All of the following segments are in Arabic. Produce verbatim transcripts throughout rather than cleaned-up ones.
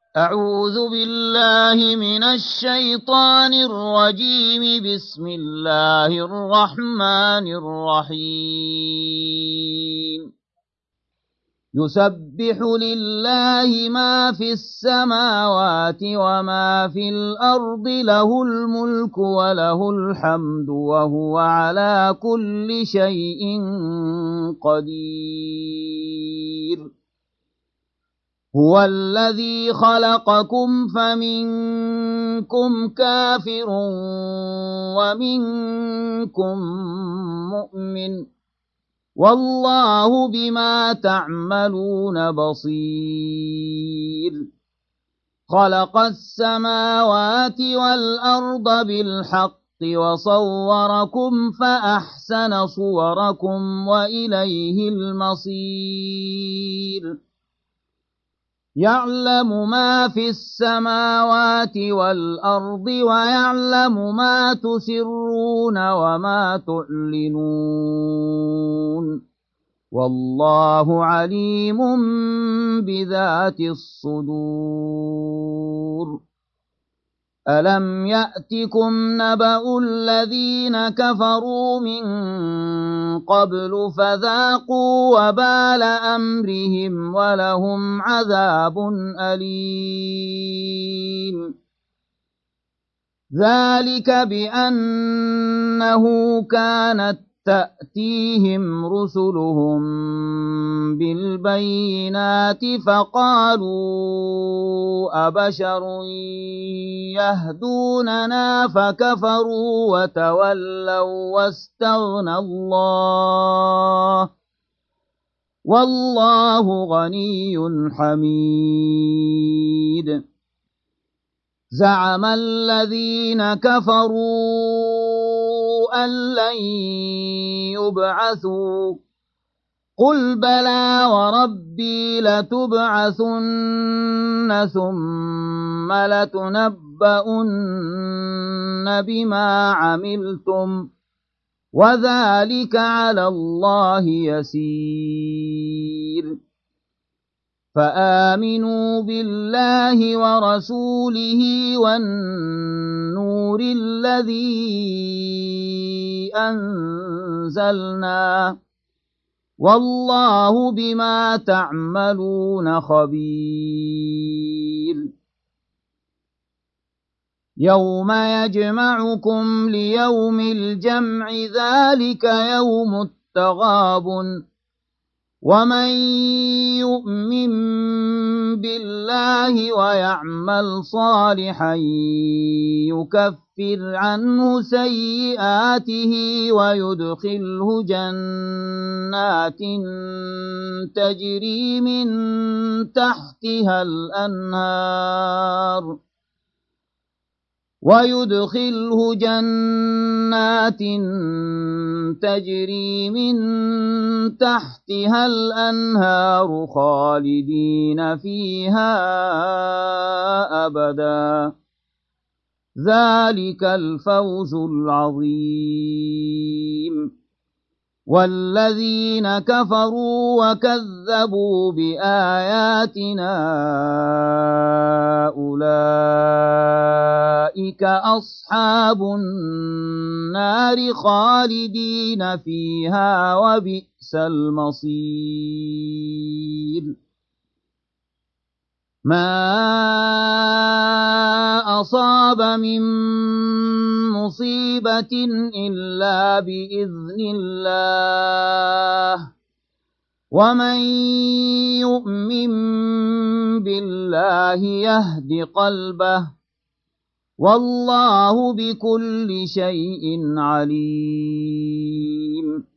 أعوذ بالله من الشيطان الرجيم. بسم الله الرحمن الرحيم. يسبح لله ما في السماوات وما في الأرض، له الملك وله الحمد وهو على كل شيء قدير. هو الذي خلقكم فمنكم كافر ومنكم مؤمن، والله بما تعملون بصير. خلق السماوات والأرض بالحق وصوركم فأحسن صوركم وإليه المصير. يعلم ما في السماوات والأرض ويعلم ما تسرون وما تعلنون، والله عليم بذات الصدور. ألم يأتكم نبأ الذين كفروا من قبل فذاقوا وبال أمرهم ولهم عذاب أليم. ذلك بأنه كانت تأتيهم رسلهم بالبينات فقالوا أبشر يهدوننا فكفروا وتولوا واستغنى الله، والله غني حميد. زعم الذين كفروا أن لن يبعثوا، قل بلى وربي لتبعثن ثم لتنبؤن بما عملتم وذلك على الله يسير. فآمنوا بالله ورسوله والنور الذي أنزلنا، والله بما تعملون خبير. يوم يجمعكم ليوم الجمع ذلك يوم التغابن، ومن يؤمن بالله ويعمل صالحا يكفر عنه سيئاته ويدخله جنات تجري من تحتها الأنهار ويدخله جنات تجري من تحتها الأنهار خالدين فيها أبدا، ذلك الفوز العظيم. والذين كفروا وكذبوا بآياتنا أولئك أصحاب النار خالدين فيها وبئس المصير. ما أصاب من مصيبة إلا بإذن الله، ومن يؤمن بالله يهد قلبه، والله بكل شيء عليم.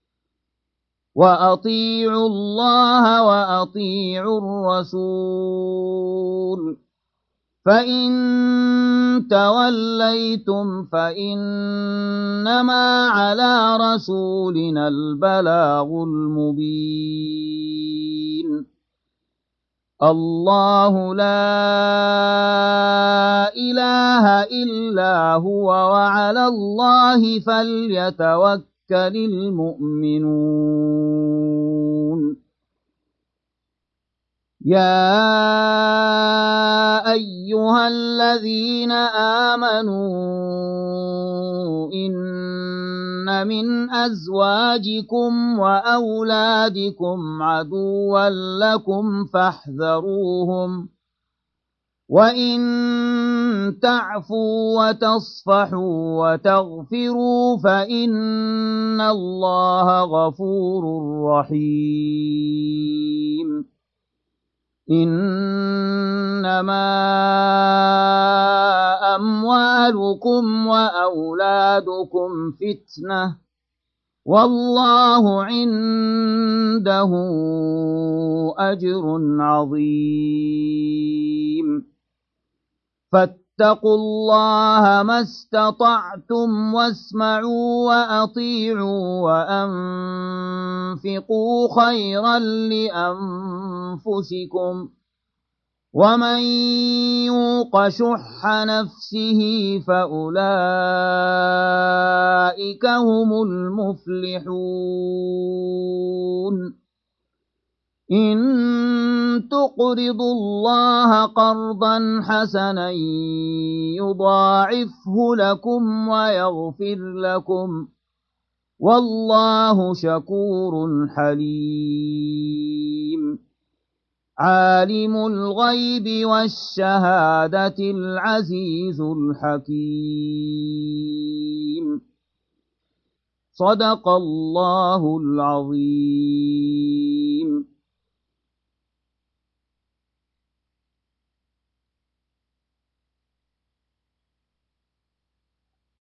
وأطيعوا الله وأطيعوا الرسول، فإن توليتم فإنما على رسولنا البلاغ المبين. الله لا إله إلا هو وعلى الله فليتوكل المؤمنون. يا أيها الذين آمنوا إن من أزواجكم وأولادكم عدوا لكم فاحذروهم وإن تعفوا وتصفحوا وتغفروا فإن الله غفور رحيم إنما أموالكم وأولادكم فتنة والله عنده أجر عظيم فاتقوا الله ما استطعتم واسمعوا وأطيعوا وأنفقوا خيرا لأنفسكم ومن يوق شح نفسه فأولئك هم المفلحون إن تقرضوا الله قرضا حسنا يضاعفه لكم ويغفر لكم والله شكور حليم عالم الغيب والشهادة العزيز الحكيم صدق الله العظيم.